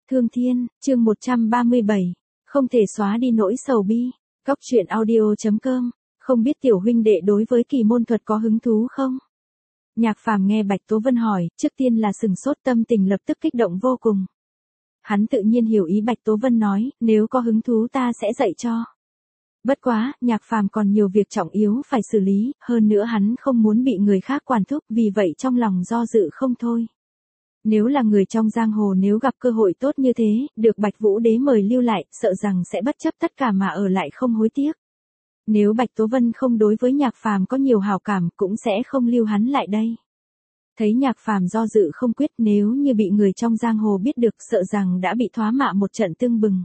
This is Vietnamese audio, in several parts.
Thương Thiên, chương 137. Không thể xóa đi nỗi sầu bi. Cóc truyện audio.com. Không biết tiểu huynh đệ đối với kỳ môn thuật có hứng thú không? Nhạc Phàm nghe Bạch Tố Vân hỏi, trước tiên là sừng sốt, tâm tình lập tức kích động vô cùng. Hắn tự nhiên hiểu ý Bạch Tố Vân nói, nếu có hứng thú ta sẽ dạy cho. Bất quá, Nhạc Phàm còn nhiều việc trọng yếu phải xử lý, hơn nữa hắn không muốn bị người khác quản thúc, vì vậy trong lòng do dự không thôi. Nếu là người trong giang hồ, nếu gặp cơ hội tốt như thế, được Bạch Vũ Đế mời lưu lại, sợ rằng sẽ bất chấp tất cả mà ở lại không hối tiếc. Nếu Bạch Tố Vân không đối với Nhạc Phàm có nhiều hảo cảm, cũng sẽ không lưu hắn lại đây. Thấy Nhạc Phàm do dự không quyết, nếu như bị người trong giang hồ biết được, sợ rằng đã bị thoá mạ một trận tưng bừng.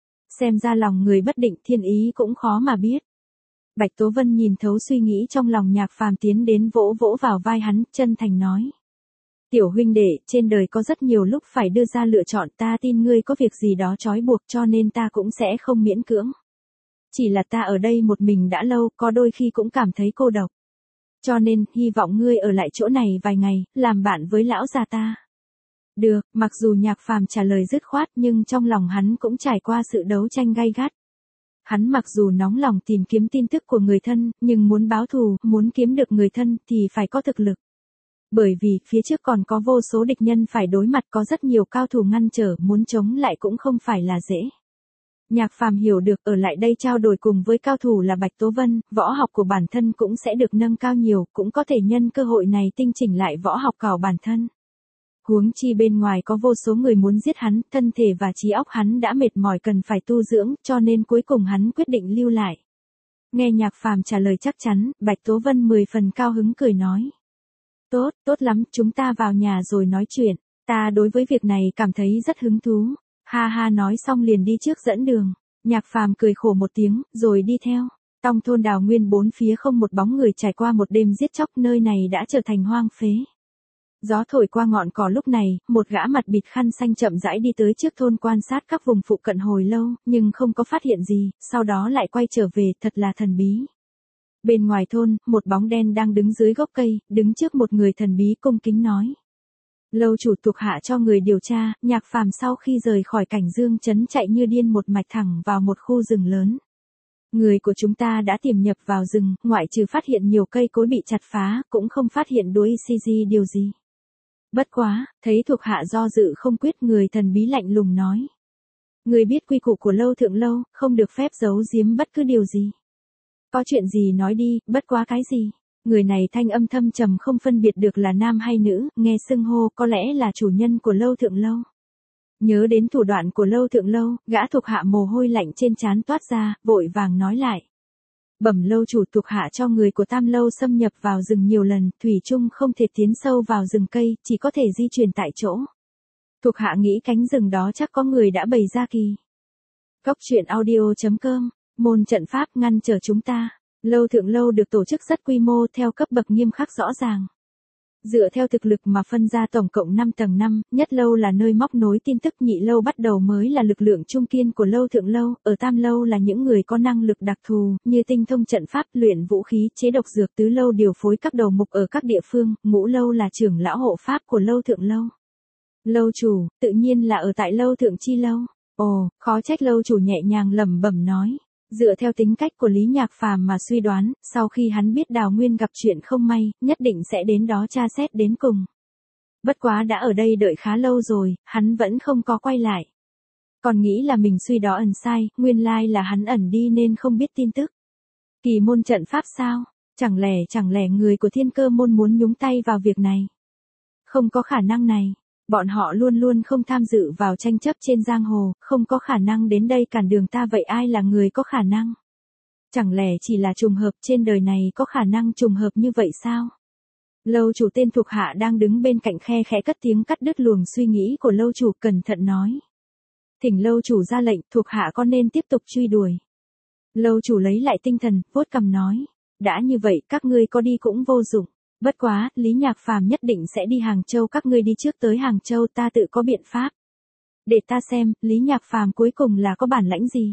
Xem ra lòng người bất định, thiên ý cũng khó mà biết. Bạch Tố Vân nhìn thấu suy nghĩ trong lòng Nhạc Phàm, tiến đến vỗ vỗ vào vai hắn, chân thành nói. Tiểu huynh đệ, trên đời có rất nhiều lúc phải đưa ra lựa chọn, ta tin ngươi có việc gì đó trói buộc, cho nên ta cũng sẽ không miễn cưỡng. Chỉ là ta ở đây một mình đã lâu, có đôi khi cũng cảm thấy cô độc. Cho nên, hy vọng ngươi ở lại chỗ này vài ngày, làm bạn với lão già ta. Được, mặc dù Nhạc Phàm trả lời dứt khoát, nhưng trong lòng hắn cũng trải qua sự đấu tranh gay gắt. Hắn mặc dù nóng lòng tìm kiếm tin tức của người thân, nhưng muốn báo thù, muốn kiếm được người thân thì phải có thực lực. Bởi vì, phía trước còn có vô số địch nhân phải đối mặt, có rất nhiều cao thủ ngăn trở, muốn chống lại cũng không phải là dễ. Nhạc Phàm hiểu được, ở lại đây trao đổi cùng với cao thủ là Bạch Tố Vân, võ học của bản thân cũng sẽ được nâng cao nhiều, cũng có thể nhân cơ hội này tinh chỉnh lại võ học của bản thân. Huống chi bên ngoài có vô số người muốn giết hắn, thân thể và trí óc hắn đã mệt mỏi cần phải tu dưỡng, cho nên cuối cùng hắn quyết định lưu lại. Nghe Nhạc Phàm trả lời chắc chắn, Bạch Tố Vân 10 phần cao hứng cười nói. Tốt, tốt lắm, chúng ta vào nhà rồi nói chuyện, ta đối với việc này cảm thấy rất hứng thú. Ha ha, nói xong liền đi trước dẫn đường. Nhạc Phàm cười khổ một tiếng, rồi đi theo. Trong thôn Đào Nguyên bốn phía không một bóng người, trải qua một đêm giết chóc, nơi này đã trở thành hoang phế. Gió thổi qua ngọn cỏ lúc này, một gã mặt bịt khăn xanh chậm rãi đi tới trước thôn, quan sát các vùng phụ cận hồi lâu, nhưng không có phát hiện gì, sau đó lại quay trở về, thật là thần bí. Bên ngoài thôn, một bóng đen đang đứng dưới gốc cây, đứng trước một người thần bí, cung kính nói. Lâu chủ thuộc hạ cho người điều tra. Nhạc Phàm sau khi rời khỏi Cảnh Dương trấn chạy như điên một mạch thẳng vào một khu rừng lớn. Người của chúng ta đã tiềm nhập vào rừng, ngoại trừ phát hiện nhiều cây cối bị chặt phá, cũng không phát hiện đuôi CG điều gì. Bất quá, thấy thuộc hạ do dự không quyết, người thần bí lạnh lùng nói. Người biết quy củ của Lâu Thượng Lâu, không được phép giấu giếm bất cứ điều gì. Có chuyện gì nói đi, bất quá cái gì. Người này thanh âm thâm trầm, không phân biệt được là nam hay nữ, nghe xưng hô có lẽ là chủ nhân của Lâu Thượng Lâu. Nhớ đến thủ đoạn của Lâu Thượng Lâu, gã thuộc hạ mồ hôi lạnh trên trán toát ra, vội vàng nói lại. Bẩm lâu chủ, thuộc hạ cho người của Tam Lâu xâm nhập vào rừng nhiều lần, thủy chung không thể tiến sâu vào rừng cây, chỉ có thể di chuyển tại chỗ. Thuộc hạ nghĩ cánh rừng đó chắc có người đã bày ra kỳ. Cóc truyện audio.com. Môn trận pháp ngăn trở chúng ta. Lâu Thượng Lâu được tổ chức rất quy mô, theo cấp bậc nghiêm khắc rõ ràng. Dựa theo thực lực mà phân ra tổng cộng 5 tầng 5, nhất lâu là nơi móc nối tin tức, nhị lâu bắt đầu mới là lực lượng trung kiên của Lâu Thượng Lâu, ở Tam Lâu là những người có năng lực đặc thù, như tinh thông trận pháp, luyện vũ khí, chế độc dược, tứ lâu điều phối các đầu mục ở các địa phương, ngũ lâu là trưởng lão hộ pháp của Lâu Thượng Lâu. Lâu chủ, tự nhiên là ở tại Lâu Thượng Chi Lâu. Ồ, khó trách. Lâu chủ nhẹ nhàng lẩm bẩm nói. Dựa theo tính cách của Lý Nhạc Phàm mà suy đoán, sau khi hắn biết Đào Nguyên gặp chuyện không may, nhất định sẽ đến đó tra xét đến cùng. Bất quá đã ở đây đợi khá lâu rồi, hắn vẫn không có quay lại. Còn nghĩ là mình suy đó ẩn sai, nguyên lai là hắn ẩn đi nên không biết tin tức. Kỳ môn trận pháp sao? Chẳng lẽ người của Thiên Cơ môn muốn nhúng tay vào việc này? Không có khả năng này. Bọn họ luôn luôn không tham dự vào tranh chấp trên giang hồ, không có khả năng đến đây cản đường ta, vậy ai là người có khả năng? Chẳng lẽ chỉ là trùng hợp, trên đời này có khả năng trùng hợp như vậy sao? Lâu chủ tên thuộc hạ đang đứng bên cạnh khe khẽ cất tiếng cắt đứt luồng suy nghĩ của lâu chủ, cẩn thận nói. Thỉnh lâu chủ ra lệnh, thuộc hạ có nên tiếp tục truy đuổi? Lâu chủ lấy lại tinh thần, vuốt cằm nói. Đã như vậy, các ngươi có đi cũng vô dụng. Bất quá, Lý Nhạc Phàm nhất định sẽ đi Hàng Châu, các ngươi đi trước tới Hàng Châu, ta tự có biện pháp. Để ta xem, Lý Nhạc Phàm cuối cùng là có bản lãnh gì.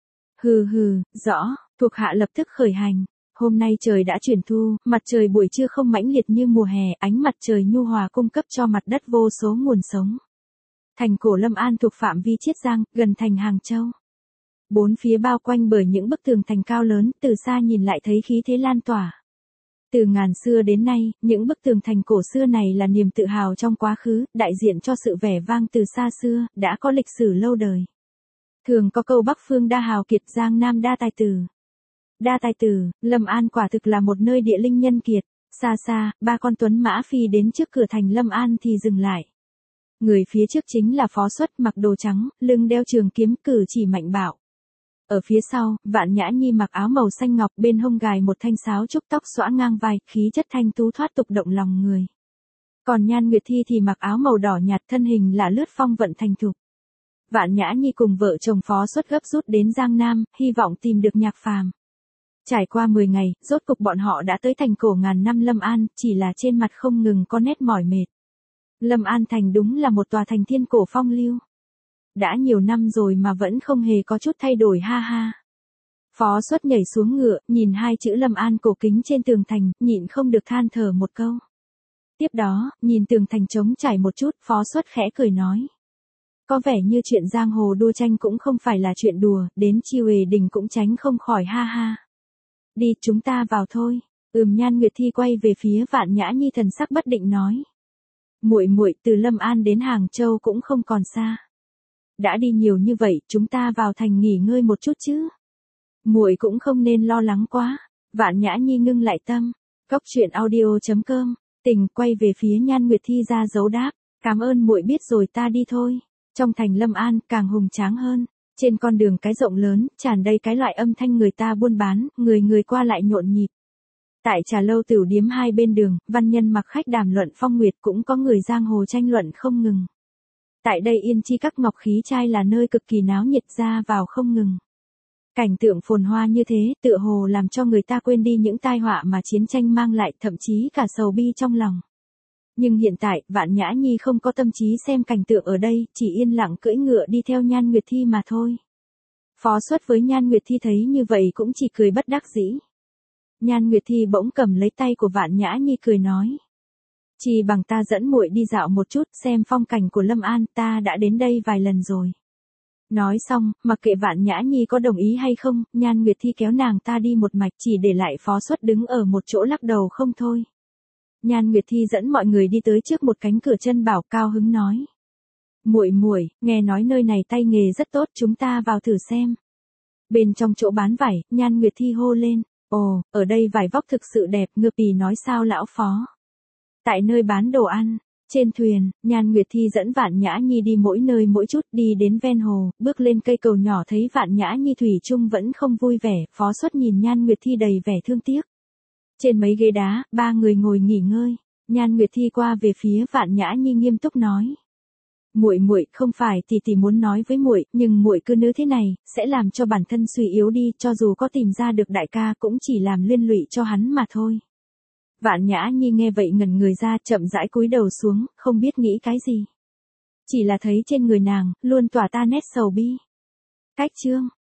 Hừ, rõ, thuộc hạ lập tức khởi hành. Hôm nay trời đã chuyển thu, mặt trời buổi trưa không mãnh liệt như mùa hè, ánh mặt trời nhu hòa cung cấp cho mặt đất vô số nguồn sống. Thành cổ Lâm An thuộc phạm vi Chiết Giang, gần thành Hàng Châu. Bốn phía bao quanh bởi những bức tường thành cao lớn, từ xa nhìn lại thấy khí thế lan tỏa. Từ ngàn xưa đến nay, những bức tường thành cổ xưa này là niềm tự hào trong quá khứ, đại diện cho sự vẻ vang từ xa xưa, đã có lịch sử lâu đời. Thường có câu Bắc phương đa hào kiệt, Giang Nam đa tài tử. Đa tài tử, Lâm An quả thực là một nơi địa linh nhân kiệt. Xa xa, ba con tuấn mã phi đến trước cửa thành Lâm An thì dừng lại. Người phía trước chính là Phó Xuất, mặc đồ trắng, lưng đeo trường kiếm, cử chỉ mạnh bạo. Ở phía sau, Vạn Nhã Nhi mặc áo màu xanh ngọc, bên hông gài một thanh sáo trúc, tóc xõa ngang vai, khí chất thanh tú thoát tục động lòng người. Còn Nhan Nguyệt Thi thì mặc áo màu đỏ nhạt, thân hình là lướt phong vận thành thục. Vạn Nhã Nhi cùng vợ chồng Phó Xuất gấp rút đến Giang Nam, hy vọng tìm được Nhạc Phàm. Trải qua 10 ngày, rốt cục bọn họ đã tới thành cổ ngàn năm Lâm An, chỉ là trên mặt không ngừng có nét mỏi mệt. Lâm An thành đúng là một tòa thành thiên cổ phong lưu. Đã nhiều năm rồi mà vẫn không hề có chút thay đổi, ha ha. Phó Xuất nhảy xuống ngựa, nhìn hai chữ Lâm An cổ kính trên tường thành, nhịn không được than thở một câu. Tiếp đó, nhìn tường thành trống trải một chút, Phó Xuất khẽ cười nói. Có vẻ như chuyện giang hồ đua tranh cũng không phải là chuyện đùa, đến Chi Huệ Đình cũng tránh không khỏi, ha ha. Đi, chúng ta vào thôi. Nhan Nguyệt Thi quay về phía Vạn Nhã Nhi, thần sắc bất định nói. Muội muội, từ Lâm An đến Hàng Châu cũng không còn xa. Đã đi nhiều như vậy, chúng ta vào thành nghỉ ngơi một chút chứ. Muội cũng không nên lo lắng quá. Vạn Nhã Nhi ngưng lại tâm. Cốc truyện audio.com. Tình quay về phía Nhan Nguyệt Thi ra dấu đáp. Cảm ơn muội, biết rồi, ta đi thôi. Trong thành Lâm An càng hùng tráng hơn. Trên con đường cái rộng lớn, tràn đầy cái loại âm thanh người ta buôn bán, người qua lại nhộn nhịp. Tại trà lâu tửu điếm hai bên đường, văn nhân mặc khách đàm luận phong nguyệt, cũng có người giang hồ tranh luận không ngừng. Tại đây Yên Chi các ngọc khí trai là nơi cực kỳ náo nhiệt, ra vào không ngừng. Cảnh tượng phồn hoa như thế, tựa hồ làm cho người ta quên đi những tai họa mà chiến tranh mang lại, thậm chí cả sầu bi trong lòng. Nhưng hiện tại, Vạn Nhã Nhi không có tâm trí xem cảnh tượng ở đây, chỉ yên lặng cưỡi ngựa đi theo Nhan Nguyệt Thi mà thôi. Phó Xuất với Nhan Nguyệt Thi thấy như vậy cũng chỉ cười bất đắc dĩ. Nhan Nguyệt Thi bỗng cầm lấy tay của Vạn Nhã Nhi cười nói. Chỉ bằng ta dẫn muội đi dạo một chút, xem phong cảnh của Lâm An, ta đã đến đây vài lần rồi. Nói xong, mặc kệ Vạn Nhã Nhi có đồng ý hay không, Nhan Nguyệt Thi kéo nàng ta đi một mạch, chỉ để lại Phó Xuất đứng ở một chỗ lắc đầu không thôi. Nhan Nguyệt Thi dẫn mọi người đi tới trước một cánh cửa chân bảo, cao hứng nói. Muội muội, nghe nói nơi này tay nghề rất tốt, chúng ta vào thử xem. Bên trong chỗ bán vải, Nhan Nguyệt Thi hô lên. Ồ, ở đây vải vóc thực sự đẹp, Ngựa Pì nói sao lão Phó. Tại nơi bán đồ ăn, trên thuyền, Nhan Nguyệt Thi dẫn Vạn Nhã Nhi đi mỗi nơi mỗi chút, đi đến ven hồ, bước lên cây cầu nhỏ thấy Vạn Nhã Nhi thủy chung vẫn không vui vẻ, Phó Xuất nhìn Nhan Nguyệt Thi đầy vẻ thương tiếc. Trên mấy ghế đá, ba người ngồi nghỉ ngơi, Nhan Nguyệt Thi qua về phía Vạn Nhã Nhi nghiêm túc nói. Muội muội, không phải tỷ muốn nói với muội, nhưng muội cứ nữ thế này, sẽ làm cho bản thân suy yếu đi, cho dù có tìm ra được đại ca cũng chỉ làm liên lụy cho hắn mà thôi. Vạn Nhã Nhi nghe vậy ngẩn người ra, chậm rãi cúi đầu xuống, không biết nghĩ cái gì. Chỉ là thấy trên người nàng, luôn tỏa ta nét sầu bi. Cách chương.